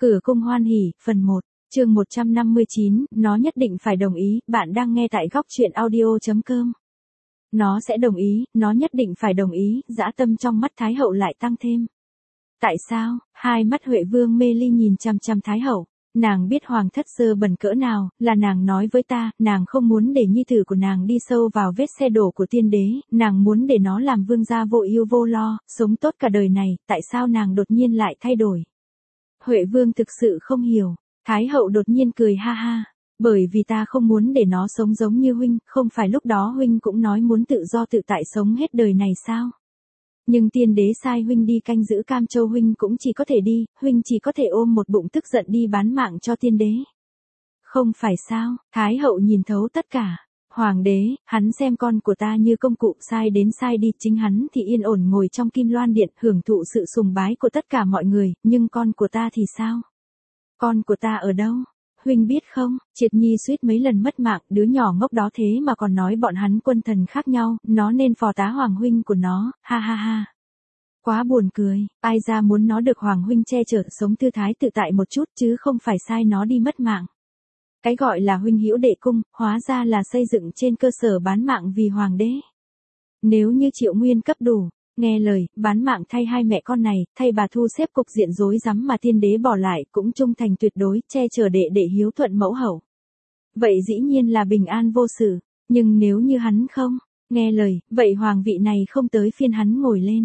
Cửa cung hoan hỉ, phần 1, chương 159, nó nhất định phải đồng ý, bạn đang nghe tại góc truyện audio.com. Nó sẽ đồng ý, nó nhất định phải đồng ý, dã tâm trong mắt Thái hậu lại tăng thêm. Tại sao? Hai mắt Huệ Vương mê ly nhìn chằm chằm Thái hậu. Nàng biết hoàng thất dơ bẩn cỡ nào, là nàng nói với ta, nàng không muốn để nhi tử của nàng đi sâu vào vết xe đổ của tiên đế, nàng muốn để nó làm vương gia vô ưu vô lo, sống tốt cả đời này, tại sao nàng đột nhiên lại thay đổi? Huệ Vương thực sự không hiểu, Thái hậu đột nhiên cười ha ha, bởi vì ta không muốn để nó sống giống như huynh, không phải lúc đó huynh cũng nói muốn tự do tự tại sống hết đời này sao? Nhưng tiên đế sai huynh đi canh giữ Cam Châu, huynh cũng chỉ có thể đi, huynh chỉ có thể ôm một bụng tức giận đi bán mạng cho tiên đế. Không phải sao? Thái hậu nhìn thấu tất cả. Hoàng đế, hắn xem con của ta như công cụ, sai đến sai đi, chính hắn thì yên ổn ngồi trong Kim Loan Điện, hưởng thụ sự sùng bái của tất cả mọi người, nhưng con của ta thì sao? Con của ta ở đâu? Huynh biết không, Triệt Nhi suýt mấy lần mất mạng, đứa nhỏ ngốc đó thế mà còn nói bọn hắn quân thần khác nhau, nó nên phò tá hoàng huynh của nó, ha ha ha. Quá buồn cười, ai ra muốn nó được hoàng huynh che chở, sống thư thái tự tại một chút chứ không phải sai nó đi mất mạng. Cái gọi là huynh hữu đệ cung, hóa ra là xây dựng trên cơ sở bán mạng vì hoàng đế. Nếu như Triệu Nguyên cấp đủ, nghe lời, bán mạng thay hai mẹ con này, thay bà thu xếp cục diện rối rắm mà tiên đế bỏ lại, cũng trung thành tuyệt đối, che chở đệ đệ hiếu thuận mẫu hậu. Vậy dĩ nhiên là bình an vô sự, nhưng nếu như hắn không, nghe lời, vậy hoàng vị này không tới phiên hắn ngồi lên.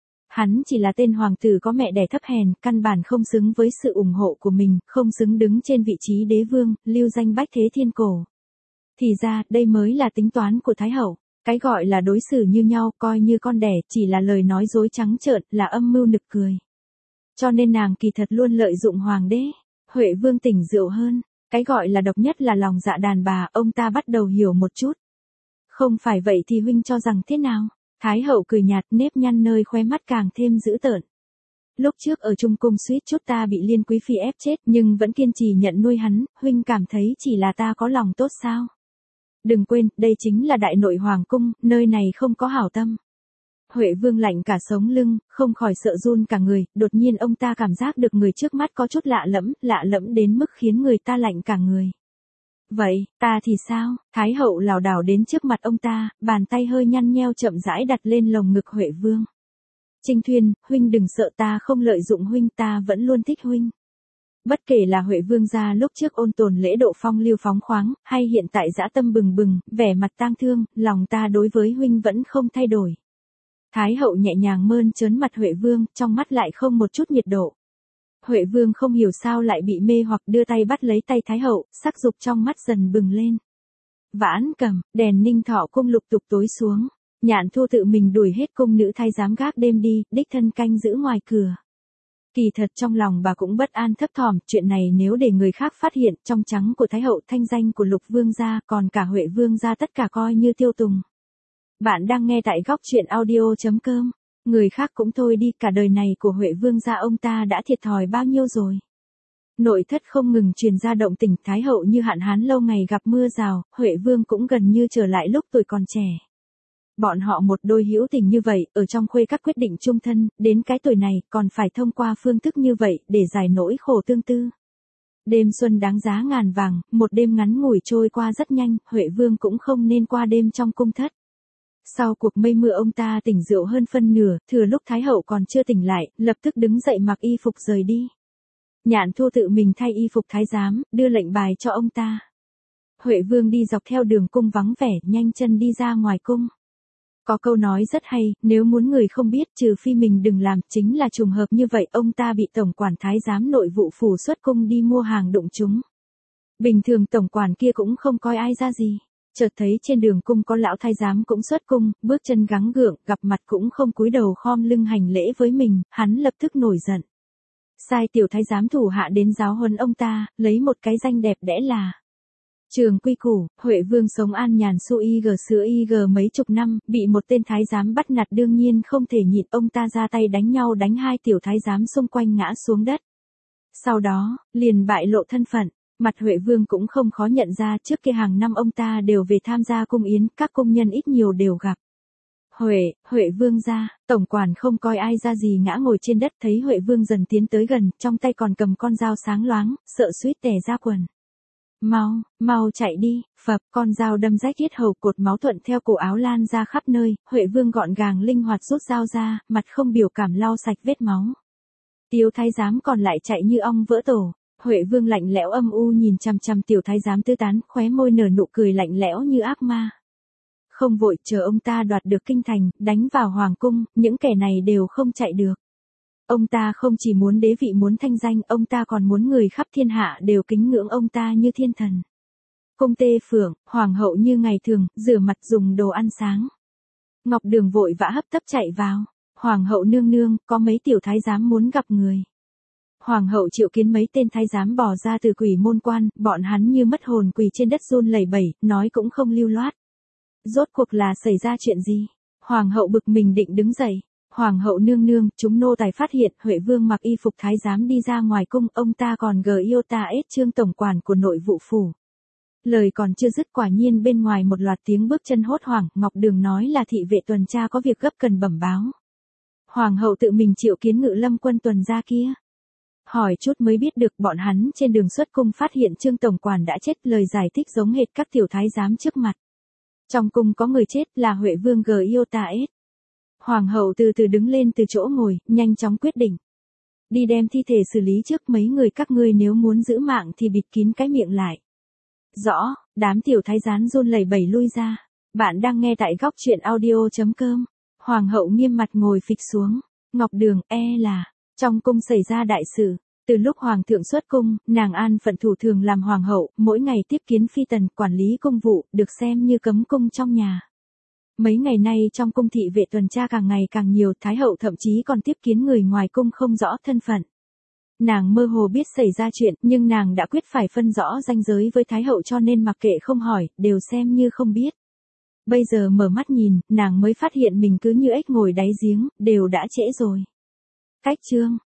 Hắn chỉ là tên hoàng tử có mẹ đẻ thấp hèn, căn bản không xứng với sự ủng hộ của mình, không xứng đứng trên vị trí đế vương, lưu danh bách thế thiên cổ. Thì ra, đây mới là tính toán của Thái hậu. Cái gọi là đối xử như nhau, coi như con đẻ, chỉ là lời nói dối trắng trợn, là âm mưu nực cười. Cho nên nàng kỳ thật luôn lợi dụng hoàng đế. Huệ Vương tỉnh rượu hơn. Cái gọi là độc nhất là lòng dạ đàn bà, ông ta bắt đầu hiểu một chút. Không phải vậy thì huynh cho rằng thế nào? Thái hậu cười nhạt, nếp nhăn nơi khóe mắt càng thêm dữ tợn. Lúc trước ở Trung Cung suýt chút ta bị Liên Quý Phi ép chết, nhưng vẫn kiên trì nhận nuôi hắn, huynh cảm thấy chỉ là ta có lòng tốt sao? Đừng quên, đây chính là đại nội hoàng cung, nơi này không có hảo tâm. Huệ Vương lạnh cả sống lưng, không khỏi sợ run cả người, đột nhiên ông ta cảm giác được người trước mắt có chút lạ lẫm đến mức khiến người ta lạnh cả người. Vậy, ta thì sao? Thái hậu lảo đảo đến trước mặt ông ta, bàn tay hơi nhăn nheo chậm rãi đặt lên lồng ngực Huệ Vương. Trinh Thuyên, huynh đừng sợ, ta không lợi dụng huynh, ta vẫn luôn thích huynh. Bất kể là Huệ Vương gia lúc trước ôn tồn lễ độ phong lưu phóng khoáng, hay hiện tại dã tâm bừng bừng, vẻ mặt tang thương, lòng ta đối với huynh vẫn không thay đổi. Thái hậu nhẹ nhàng mơn trớn mặt Huệ Vương, trong mắt lại không một chút nhiệt độ. Huệ Vương không hiểu sao lại bị mê hoặc, đưa tay bắt lấy tay Thái hậu, sắc dục trong mắt dần bừng lên. Vãn Cầm, đèn Ninh Thọ cung lục tục tối xuống. Nhạn Thu tự mình đuổi hết cung nữ thái giám gác đêm đi, đích thân canh giữ ngoài cửa. Kỳ thật trong lòng bà cũng bất an thấp thỏm, chuyện này nếu để người khác phát hiện, trong trắng của Thái hậu, thanh danh của Lục Vương gia, còn cả Huệ Vương gia tất cả coi như tiêu tùng. Bạn đang nghe tại góc truyện audio.com. Người khác cũng thôi đi, cả đời này của Huệ Vương gia ông ta đã thiệt thòi bao nhiêu rồi. Nội thất không ngừng truyền ra động tình, Thái hậu như hạn hán lâu ngày gặp mưa rào, Huệ Vương cũng gần như trở lại lúc tuổi còn trẻ. Bọn họ một đôi hữu tình như vậy, ở trong khuê các quyết định chung thân, đến cái tuổi này, còn phải thông qua phương thức như vậy, để giải nỗi khổ tương tư. Đêm xuân đáng giá ngàn vàng, một đêm ngắn ngủi trôi qua rất nhanh, Huệ Vương cũng không nên qua đêm trong cung thất. Sau cuộc mây mưa ông ta tỉnh rượu hơn phân nửa, thừa lúc Thái hậu còn chưa tỉnh lại, lập tức đứng dậy mặc y phục rời đi. Nhạn Thu tự mình thay y phục thái giám, đưa lệnh bài cho ông ta. Huệ Vương đi dọc theo đường cung vắng vẻ, nhanh chân đi ra ngoài cung. Có câu nói rất hay, nếu muốn người không biết trừ phi mình đừng làm, chính là trùng hợp như vậy, ông ta bị tổng quản thái giám nội vụ phủ xuất cung đi mua hàng đụng chúng. Bình thường tổng quản kia cũng không coi ai ra gì. Chợt thấy trên đường cung có lão thái giám cũng xuất cung, bước chân gắng gượng, gặp mặt cũng không cúi đầu khom lưng hành lễ với mình, hắn lập tức nổi giận. Sai tiểu thái giám thủ hạ đến giáo huấn ông ta, lấy một cái danh đẹp đẽ là Trường Quy Củ. Huệ Vương sống an nhàn su y gờ sữa y gờ mấy chục năm, bị một tên thái giám bắt nạt đương nhiên không thể nhịn, ông ta ra tay đánh nhau, đánh hai tiểu thái giám xung quanh ngã xuống đất. Sau đó, liền bại lộ thân phận. Mặt Huệ Vương cũng không khó nhận ra, trước kia hàng năm ông ta đều về tham gia cung yến, các cung nhân ít nhiều đều gặp. Huệ Vương ra, tổng quản không coi ai ra gì ngã ngồi trên đất, thấy Huệ Vương dần tiến tới gần, trong tay còn cầm con dao sáng loáng, sợ suýt tè ra quần. Mau chạy đi, phập, con dao đâm rách yết hầu, cột máu thuận theo cổ áo lan ra khắp nơi, Huệ Vương gọn gàng linh hoạt rút dao ra, mặt không biểu cảm lau sạch vết máu. Tiếu thái giám còn lại chạy như ong vỡ tổ. Huệ Vương lạnh lẽo âm u nhìn chằm chằm tiểu thái giám tư tán, khóe môi nở nụ cười lạnh lẽo như ác ma. Không vội, chờ ông ta đoạt được kinh thành, đánh vào hoàng cung, những kẻ này đều không chạy được. Ông ta không chỉ muốn đế vị muốn thanh danh, ông ta còn muốn người khắp thiên hạ đều kính ngưỡng ông ta như thiên thần. Cung Tê Phượng, hoàng hậu như ngày thường, rửa mặt dùng đồ ăn sáng. Ngọc Đường vội vã hấp tấp chạy vào. Hoàng hậu nương nương, có mấy tiểu thái giám muốn gặp người. Hoàng hậu triệu kiến mấy tên thái giám bỏ ra từ quỷ môn quan, bọn hắn như mất hồn quỳ trên đất run lẩy bẩy, nói cũng không lưu loát. Rốt cuộc là xảy ra chuyện gì? Hoàng hậu bực mình định đứng dậy. Hoàng hậu nương nương, chúng nô tài phát hiện Huệ Vương mặc y phục thái giám đi ra ngoài cung, ông ta còn Giota Trương tổng quản của nội vụ phủ. Lời còn chưa dứt quả nhiên bên ngoài một loạt tiếng bước chân hốt hoảng, Ngọc Đường nói là thị vệ tuần tra có việc gấp cần bẩm báo. Hoàng hậu tự mình triệu kiến Ngự Lâm quân tuần tra kia. Hỏi chút mới biết được bọn hắn trên đường xuất cung phát hiện Trương tổng quản đã chết, lời giải thích giống hệt các tiểu thái giám trước mặt. Trong cung có người chết là Huệ Vương Giota. Hoàng hậu từ từ đứng lên từ chỗ ngồi, nhanh chóng quyết định. Đi đem thi thể xử lý trước, mấy người các ngươi nếu muốn giữ mạng thì bịt kín cái miệng lại. Rõ, đám tiểu thái giám run lẩy bẩy lui ra. Bạn đang nghe tại góc truyện audio.com. Hoàng hậu nghiêm mặt ngồi phịch xuống. Ngọc Đường, là, trong cung xảy ra đại sự. Từ lúc hoàng thượng xuất cung, nàng an phận thủ thường làm hoàng hậu, mỗi ngày tiếp kiến phi tần, quản lý công vụ, được xem như cấm cung trong nhà. Mấy ngày nay trong cung thị vệ tuần tra càng ngày càng nhiều, thái hậu thậm chí còn tiếp kiến người ngoài cung không rõ thân phận. Nàng mơ hồ biết xảy ra chuyện, nhưng nàng đã quyết phải phân rõ ranh giới với thái hậu, cho nên mặc kệ không hỏi, đều xem như không biết. Bây giờ mở mắt nhìn, nàng mới phát hiện mình cứ như ếch ngồi đáy giếng, đều đã trễ rồi. Cách chương